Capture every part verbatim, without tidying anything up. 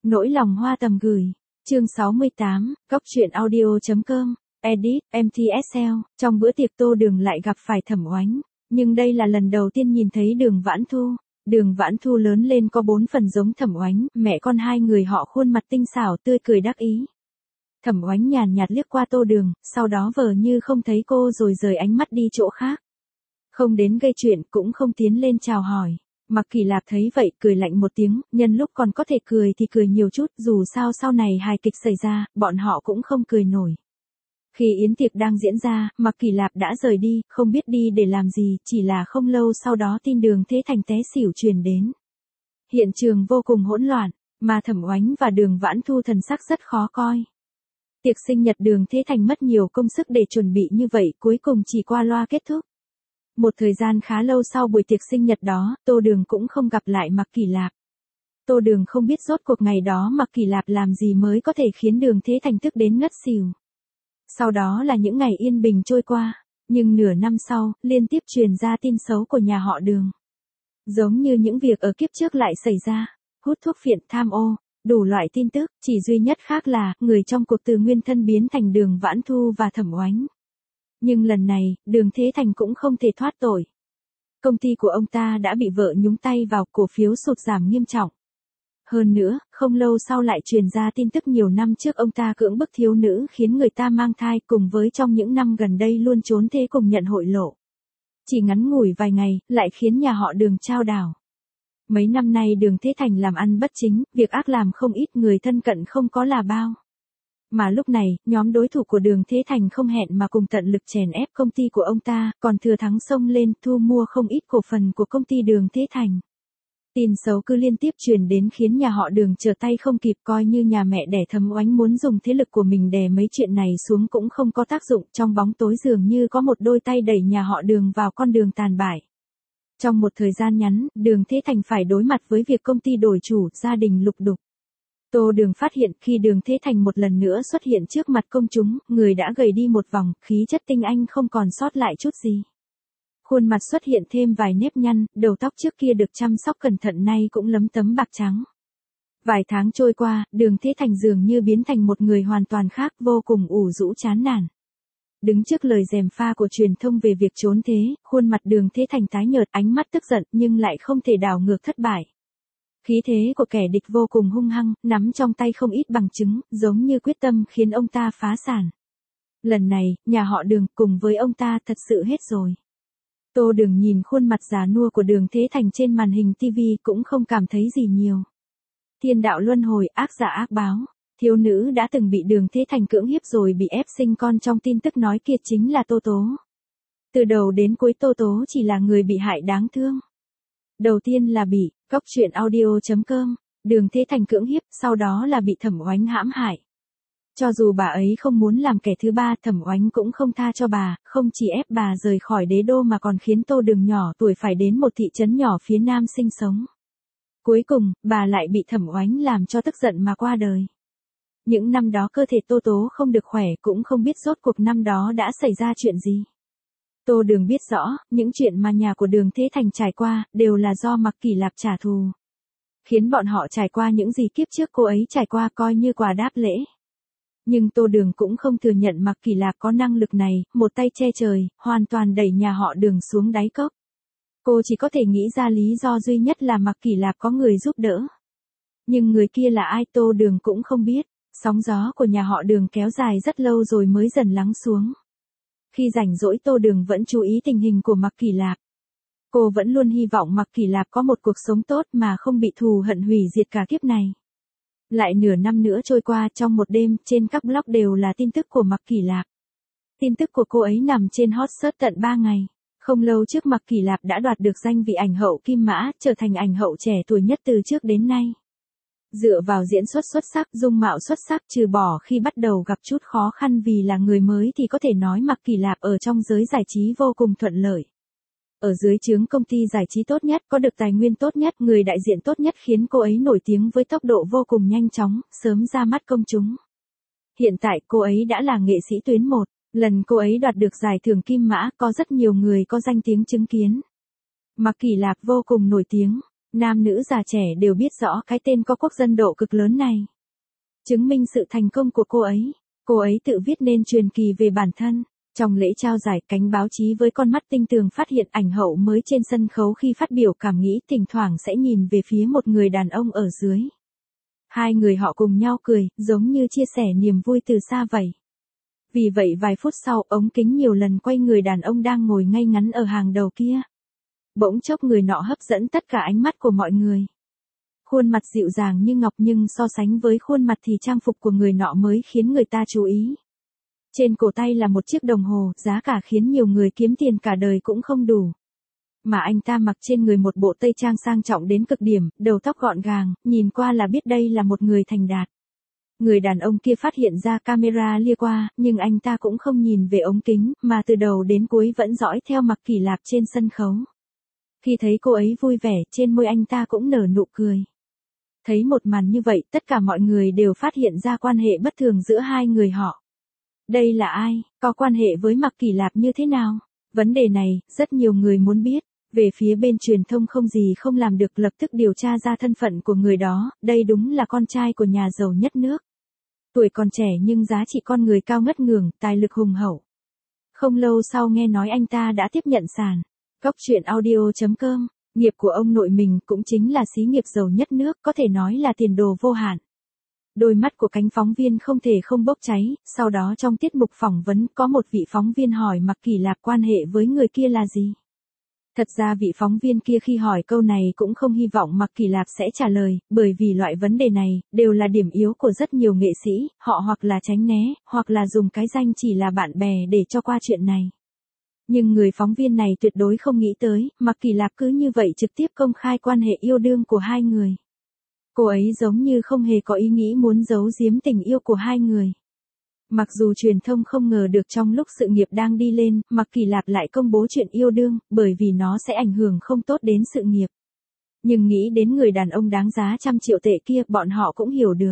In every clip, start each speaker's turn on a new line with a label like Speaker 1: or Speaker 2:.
Speaker 1: Nỗi lòng hoa tầm gửi. Chương sáu mươi tám, Cóc truyện audio chấm com, edit, em tê ét lờ. Trong bữa tiệc Tô Đường lại gặp phải Thẩm Oánh, nhưng đây là lần đầu tiên nhìn thấy Đường Vãn Thu. Đường Vãn Thu lớn lên có bốn phần giống Thẩm Oánh, mẹ con hai người họ khuôn mặt tinh xảo tươi cười đắc ý. Thẩm Oánh nhàn nhạt liếc qua Tô Đường, sau đó vờ như không thấy cô rồi rời ánh mắt đi chỗ khác. Không đến gây chuyện cũng không tiến lên chào hỏi. Mặc Kỳ Lạp thấy vậy cười lạnh một tiếng, nhân lúc còn có thể cười thì cười nhiều chút, dù sao sau này hài kịch xảy ra, bọn họ cũng không cười nổi. Khi yến tiệc đang diễn ra, Mặc Kỳ Lạp đã rời đi, không biết đi để làm gì, chỉ là không lâu sau đó tin Đường Thế Thành té xỉu truyền đến. Hiện trường vô cùng hỗn loạn, mà Thẩm Oánh và Đường Vãn Thu thần sắc rất khó coi. Tiệc sinh nhật Đường Thế Thành mất nhiều công sức để chuẩn bị như vậy, cuối cùng chỉ qua loa kết thúc. Một thời gian khá lâu sau buổi tiệc sinh nhật đó, Tô Đường cũng không gặp lại Mặc Kỳ Lạp. Tô Đường không biết rốt cuộc ngày đó Mặc Kỳ Lạp làm gì mới có thể khiến Đường Thế Thành tức đến ngất xỉu. Sau đó là những ngày yên bình trôi qua, nhưng nửa năm sau, liên tiếp truyền ra tin xấu của nhà họ Đường. Giống như những việc ở kiếp trước lại xảy ra, hút thuốc phiện, tham ô, đủ loại tin tức, chỉ duy nhất khác là, người trong cuộc từ nguyên thân biến thành Đường Vãn Thu và Thẩm Oánh. Nhưng lần này, Đường Thế Thành cũng không thể thoát tội. Công ty của ông ta đã bị vợ nhúng tay vào, cổ phiếu sụt giảm nghiêm trọng. Hơn nữa, không lâu sau lại truyền ra tin tức nhiều năm trước ông ta cưỡng bức thiếu nữ khiến người ta mang thai, cùng với trong những năm gần đây luôn trốn thế cùng nhận hội lộ. Chỉ ngắn ngủi vài ngày, lại khiến nhà họ Đường chao đảo. Mấy năm nay Đường Thế Thành làm ăn bất chính, việc ác làm không ít, người thân cận không có là bao. Mà lúc này, nhóm đối thủ của Đường Thế Thành không hẹn mà cùng tận lực chèn ép công ty của ông ta, còn thừa thắng xông lên thu mua không ít cổ phần của công ty Đường Thế Thành. Tin xấu cứ liên tiếp truyền đến khiến nhà họ Đường trở tay không kịp, coi như nhà mẹ đẻ Thẩm Oánh muốn dùng thế lực của mình đè mấy chuyện này xuống cũng không có tác dụng, trong bóng tối dường như có một đôi tay đẩy nhà họ Đường vào con đường tàn bại. Trong một thời gian ngắn, Đường Thế Thành phải đối mặt với việc công ty đổi chủ, gia đình lục đục. Tô Đường phát hiện khi Đường Thế Thành một lần nữa xuất hiện trước mặt công chúng, người đã gầy đi một vòng, khí chất tinh anh không còn sót lại chút gì. Khuôn mặt xuất hiện thêm vài nếp nhăn, đầu tóc trước kia được chăm sóc cẩn thận nay cũng lấm tấm bạc trắng. Vài tháng trôi qua, Đường Thế Thành dường như biến thành một người hoàn toàn khác, vô cùng ủ rũ chán nản. Đứng trước lời gièm pha của truyền thông về việc trốn thế, khuôn mặt Đường Thế Thành tái nhợt, ánh mắt tức giận nhưng lại không thể đảo ngược thất bại. Khí thế của kẻ địch vô cùng hung hăng, nắm trong tay không ít bằng chứng, giống như quyết tâm khiến ông ta phá sản. Lần này, nhà họ Đường cùng với ông ta thật sự hết rồi. Tô Đường nhìn khuôn mặt già nua của Đường Thế Thành trên màn hình ti vi cũng không cảm thấy gì nhiều. Thiên đạo luân hồi, ác giả ác báo. Thiếu nữ đã từng bị Đường Thế Thành cưỡng hiếp rồi bị ép sinh con, trong tin tức nói kia chính là Tô Tố. Từ đầu đến cuối Tô Tố chỉ là người bị hại đáng thương. Đầu tiên là bị, Cóc truyện audio chấm com, Đường Thế Thành cưỡng hiếp, sau đó là bị Thẩm Oánh hãm hại. Cho dù bà ấy không muốn làm kẻ thứ ba, Thẩm Oánh cũng không tha cho bà, không chỉ ép bà rời khỏi đế đô mà còn khiến Tô Đường nhỏ tuổi phải đến một thị trấn nhỏ phía nam sinh sống. Cuối cùng, bà lại bị Thẩm Oánh làm cho tức giận mà qua đời. Những năm đó cơ thể Tô Tố không được khỏe, cũng không biết rốt cuộc năm đó đã xảy ra chuyện gì. Tô Đường biết rõ, những chuyện mà nhà của Đường Thế Thành trải qua, đều là do Mặc Kỳ Lạp trả thù. Khiến bọn họ trải qua những gì kiếp trước cô ấy trải qua coi như quà đáp lễ. Nhưng Tô Đường cũng không thừa nhận Mặc Kỳ Lạp có năng lực này, một tay che trời, hoàn toàn đẩy nhà họ Đường xuống đáy cốc. Cô chỉ có thể nghĩ ra lý do duy nhất là Mặc Kỳ Lạp có người giúp đỡ. Nhưng người kia là ai Tô Đường cũng không biết. Sóng gió của nhà họ Đường kéo dài rất lâu rồi mới dần lắng xuống. Khi rảnh rỗi Tô Đường vẫn chú ý tình hình của Mặc Kỳ Lạp. Cô vẫn luôn hy vọng Mặc Kỳ Lạp có một cuộc sống tốt mà không bị thù hận hủy diệt cả kiếp này. Lại nửa năm nữa trôi qua, trong một đêm, trên các blog đều là tin tức của Mặc Kỳ Lạp. Tin tức của cô ấy nằm trên hot search tận ba ngày. Không lâu trước Mặc Kỳ Lạp đã đoạt được danh vị ảnh hậu Kim Mã, trở thành ảnh hậu trẻ tuổi nhất từ trước đến nay. Dựa vào diễn xuất xuất sắc, dung mạo xuất sắc, trừ bỏ khi bắt đầu gặp chút khó khăn vì là người mới thì có thể nói Mặc Kỳ Lạp ở trong giới giải trí vô cùng thuận lợi. Ở dưới trướng công ty giải trí tốt nhất, có được tài nguyên tốt nhất, người đại diện tốt nhất khiến cô ấy nổi tiếng với tốc độ vô cùng nhanh chóng, sớm ra mắt công chúng. Hiện tại cô ấy đã là nghệ sĩ tuyến một, lần cô ấy đoạt được giải thưởng Kim Mã, có rất nhiều người có danh tiếng chứng kiến. Mặc Kỳ Lạp vô cùng nổi tiếng. Nam nữ già trẻ đều biết rõ cái tên có quốc dân độ cực lớn này. Chứng minh sự thành công của cô ấy, cô ấy tự viết nên truyền kỳ về bản thân. Trong lễ trao giải, cánh báo chí với con mắt tinh tường phát hiện ảnh hậu mới trên sân khấu khi phát biểu cảm nghĩ thỉnh thoảng sẽ nhìn về phía một người đàn ông ở dưới. Hai người họ cùng nhau cười, giống như chia sẻ niềm vui từ xa vậy. Vì vậy vài phút sau, ống kính nhiều lần quay người đàn ông đang ngồi ngay ngắn ở hàng đầu kia. Bỗng chốc người nọ hấp dẫn tất cả ánh mắt của mọi người. Khuôn mặt dịu dàng như ngọc nhưng so sánh với khuôn mặt thì trang phục của người nọ mới khiến người ta chú ý. Trên cổ tay là một chiếc đồng hồ, giá cả khiến nhiều người kiếm tiền cả đời cũng không đủ. Mà anh ta mặc trên người một bộ tây trang sang trọng đến cực điểm, đầu tóc gọn gàng, nhìn qua là biết đây là một người thành đạt. Người đàn ông kia phát hiện ra camera lia qua, nhưng anh ta cũng không nhìn về ống kính, mà từ đầu đến cuối vẫn dõi theo Mạc Kỳ Lạp trên sân khấu. Khi thấy cô ấy vui vẻ, trên môi anh ta cũng nở nụ cười. Thấy một màn như vậy, tất cả mọi người đều phát hiện ra quan hệ bất thường giữa hai người họ. Đây là ai, có quan hệ với Mạc Kỳ Lạp như thế nào? Vấn đề này, rất nhiều người muốn biết. Về phía bên truyền thông không gì không làm được, lập tức điều tra ra thân phận của người đó, đây đúng là con trai của nhà giàu nhất nước. Tuổi còn trẻ nhưng giá trị con người cao ngất ngưởng, tài lực hùng hậu. Không lâu sau nghe nói anh ta đã tiếp nhận sàn. Cóc truyện audio chấm com, nghiệp của ông nội mình cũng chính là xí nghiệp giàu nhất nước, có thể nói là tiền đồ vô hạn. Đôi mắt của cánh phóng viên không thể không bốc cháy, sau đó trong tiết mục phỏng vấn có một vị phóng viên hỏi Mạc Kỳ Lạp quan hệ với người kia là gì. Thật ra vị phóng viên kia khi hỏi câu này cũng không hy vọng Mạc Kỳ Lạp sẽ trả lời, bởi vì loại vấn đề này, đều là điểm yếu của rất nhiều nghệ sĩ, họ hoặc là tránh né, hoặc là dùng cái danh chỉ là bạn bè để cho qua chuyện này. Nhưng người phóng viên này tuyệt đối không nghĩ tới, Mạc Kỳ Lạp cứ như vậy trực tiếp công khai quan hệ yêu đương của hai người. Cô ấy giống như không hề có ý nghĩ muốn giấu giếm tình yêu của hai người. Mặc dù truyền thông không ngờ được trong lúc sự nghiệp đang đi lên, Mạc Kỳ Lạp lại công bố chuyện yêu đương, bởi vì nó sẽ ảnh hưởng không tốt đến sự nghiệp. Nhưng nghĩ đến người đàn ông đáng giá trăm triệu tệ kia, bọn họ cũng hiểu được.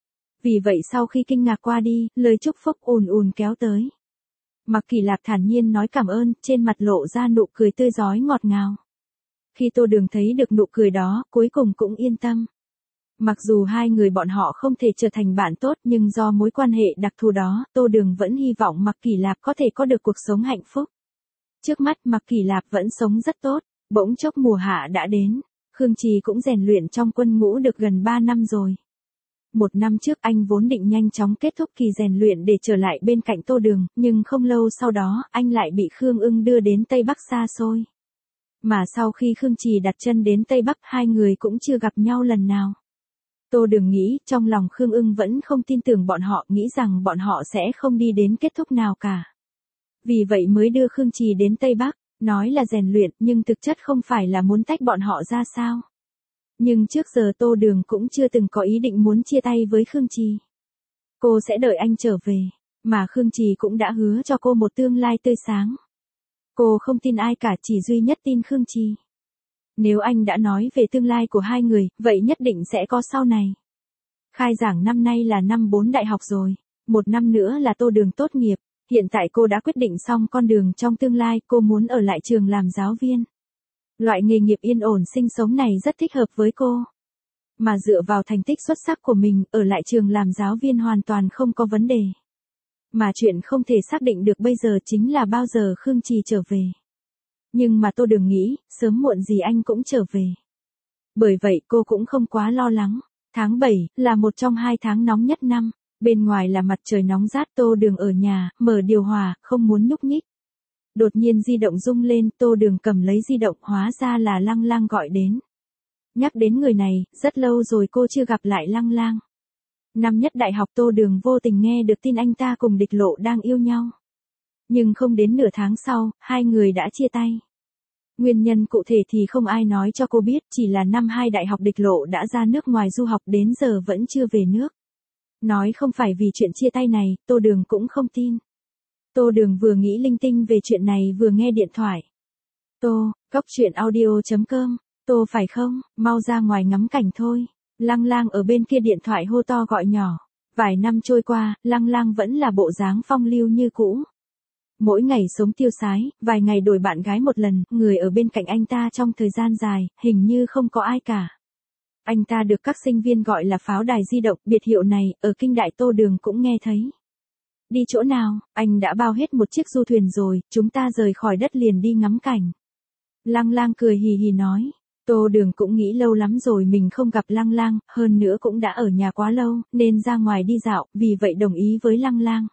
Speaker 1: Vì vậy sau khi kinh ngạc qua đi, lời chúc phúc ùn ùn kéo tới. Mạc Kỳ Lạp thản nhiên nói cảm ơn, trên mặt lộ ra nụ cười tươi rói ngọt ngào. Khi Tô Đường thấy được nụ cười đó, cuối cùng cũng yên tâm. Mặc dù hai người bọn họ không thể trở thành bạn tốt, nhưng do mối quan hệ đặc thù đó, Tô Đường vẫn hy vọng Mạc Kỳ Lạp có thể có được cuộc sống hạnh phúc. Trước mắt Mạc Kỳ Lạp vẫn sống rất tốt, bỗng chốc mùa hạ đã đến. Khương Trì cũng rèn luyện trong quân ngũ được gần ba năm rồi. Một năm trước anh vốn định nhanh chóng kết thúc kỳ rèn luyện để trở lại bên cạnh Tô Đường, nhưng không lâu sau đó, anh lại bị Khương Ưng đưa đến Tây Bắc xa xôi. Mà sau khi Khương Trì đặt chân đến Tây Bắc, hai người cũng chưa gặp nhau lần nào. Tô Đường nghĩ, trong lòng Khương Ưng vẫn không tin tưởng bọn họ, nghĩ rằng bọn họ sẽ không đi đến kết thúc nào cả. Vì vậy mới đưa Khương Trì đến Tây Bắc, nói là rèn luyện, nhưng thực chất không phải là muốn tách bọn họ ra sao. Nhưng trước giờ Tô Đường cũng chưa từng có ý định muốn chia tay với Khương Trì. Cô sẽ đợi anh trở về, mà Khương Trì cũng đã hứa cho cô một tương lai tươi sáng. Cô không tin ai cả, chỉ duy nhất tin Khương Trì. Nếu anh đã nói về tương lai của hai người, vậy nhất định sẽ có sau này. Khai giảng năm nay là năm bốn đại học rồi, một năm nữa là Tô Đường tốt nghiệp, hiện tại cô đã quyết định xong con đường trong tương lai, cô muốn ở lại trường làm giáo viên. Loại nghề nghiệp yên ổn sinh sống này rất thích hợp với cô. Mà dựa vào thành tích xuất sắc của mình, ở lại trường làm giáo viên hoàn toàn không có vấn đề. Mà chuyện không thể xác định được bây giờ chính là bao giờ Khương Trì trở về. Nhưng mà Tô Đường nghĩ, sớm muộn gì anh cũng trở về. Bởi vậy cô cũng không quá lo lắng. Tháng bảy, là một trong hai tháng nóng nhất năm. Bên ngoài là mặt trời nóng rát, Tô Đường ở nhà, mở điều hòa, không muốn nhúc nhích. Đột nhiên di động rung lên, Tô Đường cầm lấy di động, hóa ra là Lăng Lang gọi đến. Nhắc đến người này, rất lâu rồi cô chưa gặp lại Lăng Lang. Năm nhất đại học Tô Đường vô tình nghe được tin anh ta cùng Địch Lộ đang yêu nhau. Nhưng không đến nửa tháng sau, hai người đã chia tay. Nguyên nhân cụ thể thì không ai nói cho cô biết, chỉ là năm hai đại học Địch Lộ đã ra nước ngoài du học đến giờ vẫn chưa về nước. Nói không phải vì chuyện chia tay này, Tô Đường cũng không tin. Tô Đường vừa nghĩ linh tinh về chuyện này vừa nghe điện thoại. Tô, cóc truyện audio chấm com, Tô phải không, mau ra ngoài ngắm cảnh thôi. Lăng Lang ở bên kia điện thoại hô to gọi nhỏ. Vài năm trôi qua, Lăng Lang vẫn là bộ dáng phong lưu như cũ. Mỗi ngày sống tiêu sái, vài ngày đổi bạn gái một lần, người ở bên cạnh anh ta trong thời gian dài, hình như không có ai cả. Anh ta được các sinh viên gọi là pháo đài di động, biệt hiệu này, ở kinh đại Tô Đường cũng nghe thấy. Đi chỗ nào, anh đã bao hết một chiếc du thuyền rồi, chúng ta rời khỏi đất liền đi ngắm cảnh. Lăng Lang cười hì hì nói. Tô Đường cũng nghĩ lâu lắm rồi mình không gặp Lăng Lang, hơn nữa cũng đã ở nhà quá lâu, nên ra ngoài đi dạo, vì vậy đồng ý với Lăng Lang.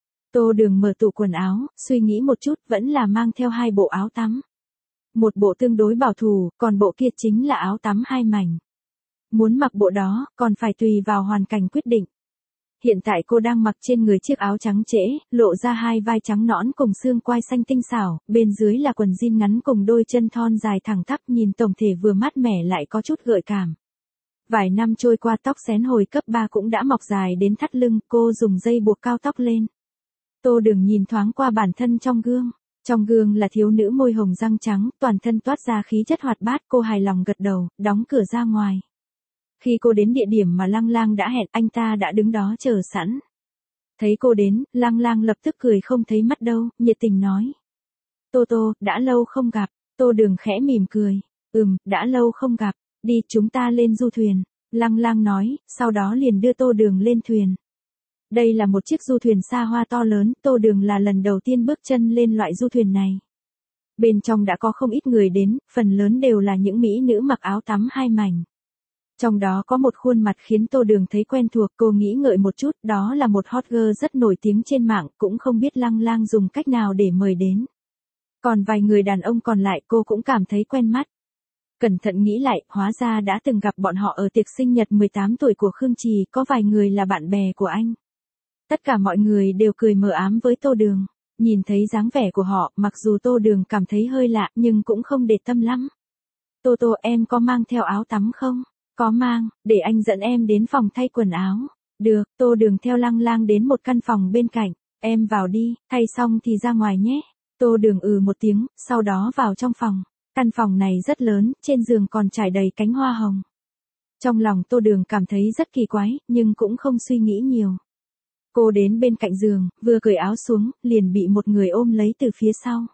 Speaker 1: Tô Đường mở tủ quần áo, suy nghĩ một chút, vẫn là mang theo hai bộ áo tắm. Một bộ tương đối bảo thủ, còn bộ kia chính là áo tắm hai mảnh. Muốn mặc bộ đó, còn phải tùy vào hoàn cảnh quyết định. Hiện tại cô đang mặc trên người chiếc áo trắng trễ, lộ ra hai vai trắng nõn cùng xương quai xanh tinh xảo, bên dưới là quần jean ngắn cùng đôi chân thon dài thẳng tắp, nhìn tổng thể vừa mát mẻ lại có chút gợi cảm. Vài năm trôi qua, tóc xén hồi cấp ba cũng đã mọc dài đến thắt lưng, cô dùng dây buộc cao tóc lên. Tô Đường nhìn thoáng qua bản thân trong gương. Trong gương là thiếu nữ môi hồng răng trắng, toàn thân toát ra khí chất hoạt bát, cô hài lòng gật đầu, đóng cửa ra ngoài. Khi cô đến địa điểm mà Lăng Lang đã hẹn, anh ta đã đứng đó chờ sẵn. Thấy cô đến, Lăng Lang lập tức cười không thấy mắt đâu, nhiệt tình nói. Tô Tô, đã lâu không gặp. Tô Đường khẽ mỉm cười. Ừm, đã lâu không gặp, đi chúng ta lên du thuyền. Lăng Lang nói, sau đó liền đưa Tô Đường lên thuyền. Đây là một chiếc du thuyền xa hoa to lớn, Tô Đường là lần đầu tiên bước chân lên loại du thuyền này. Bên trong đã có không ít người đến, phần lớn đều là những mỹ nữ mặc áo tắm hai mảnh. Trong đó có một khuôn mặt khiến Tô Đường thấy quen thuộc, cô nghĩ ngợi một chút, đó là một hot girl rất nổi tiếng trên mạng, cũng không biết Lăng Lang dùng cách nào để mời đến. Còn vài người đàn ông còn lại cô cũng cảm thấy quen mắt. Cẩn thận nghĩ lại, hóa ra đã từng gặp bọn họ ở tiệc sinh nhật mười tám tuổi của Khương Trì, có vài người là bạn bè của anh. Tất cả mọi người đều cười mờ ám với Tô Đường. Nhìn thấy dáng vẻ của họ, mặc dù Tô Đường cảm thấy hơi lạ, nhưng cũng không để tâm lắm. Tô Tô, em có mang theo áo tắm không? Có mang, để anh dẫn em đến phòng thay quần áo. Được, Tô Đường theo Lăng Lang đến một căn phòng bên cạnh. Em vào đi, thay xong thì ra ngoài nhé. Tô Đường ừ một tiếng, sau đó vào trong phòng. Căn phòng này rất lớn, trên giường còn trải đầy cánh hoa hồng. Trong lòng Tô Đường cảm thấy rất kỳ quái, nhưng cũng không suy nghĩ nhiều. Cô đến bên cạnh giường, vừa cởi áo xuống, liền bị một người ôm lấy từ phía sau.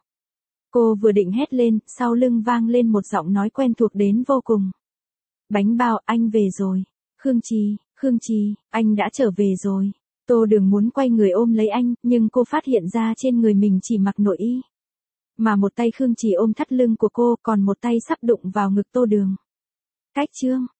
Speaker 1: Cô vừa định hét lên, sau lưng vang lên một giọng nói quen thuộc đến vô cùng. Bánh bao, anh về rồi. Khương Trì, Khương Trì, anh đã trở về rồi. Tô Đường muốn quay người ôm lấy anh, nhưng cô phát hiện ra trên người mình chỉ mặc nội y. Mà một tay Khương Trì ôm thắt lưng của cô, còn một tay sắp đụng vào ngực Tô Đường. Cách chương.